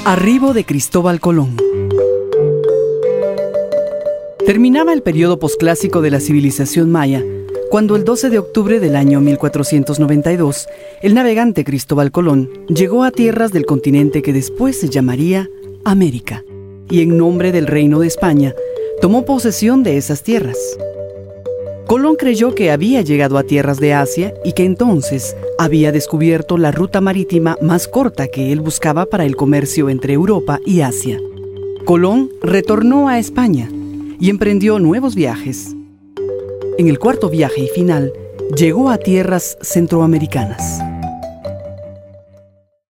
Arribo de Cristóbal Colón. Terminaba el periodo posclásico de la civilización maya, cuando el 12 de octubre del año 1492, el navegante Cristóbal Colón llegó a tierras del continente que después se llamaría América, y en nombre del Reino de España, tomó posesión de esas tierras. Colón creyó que había llegado a tierras de Asia y que entonces había descubierto la ruta marítima más corta que él buscaba para el comercio entre Europa y Asia. Colón retornó a España y emprendió nuevos viajes. En el cuarto viaje y final, llegó a tierras centroamericanas.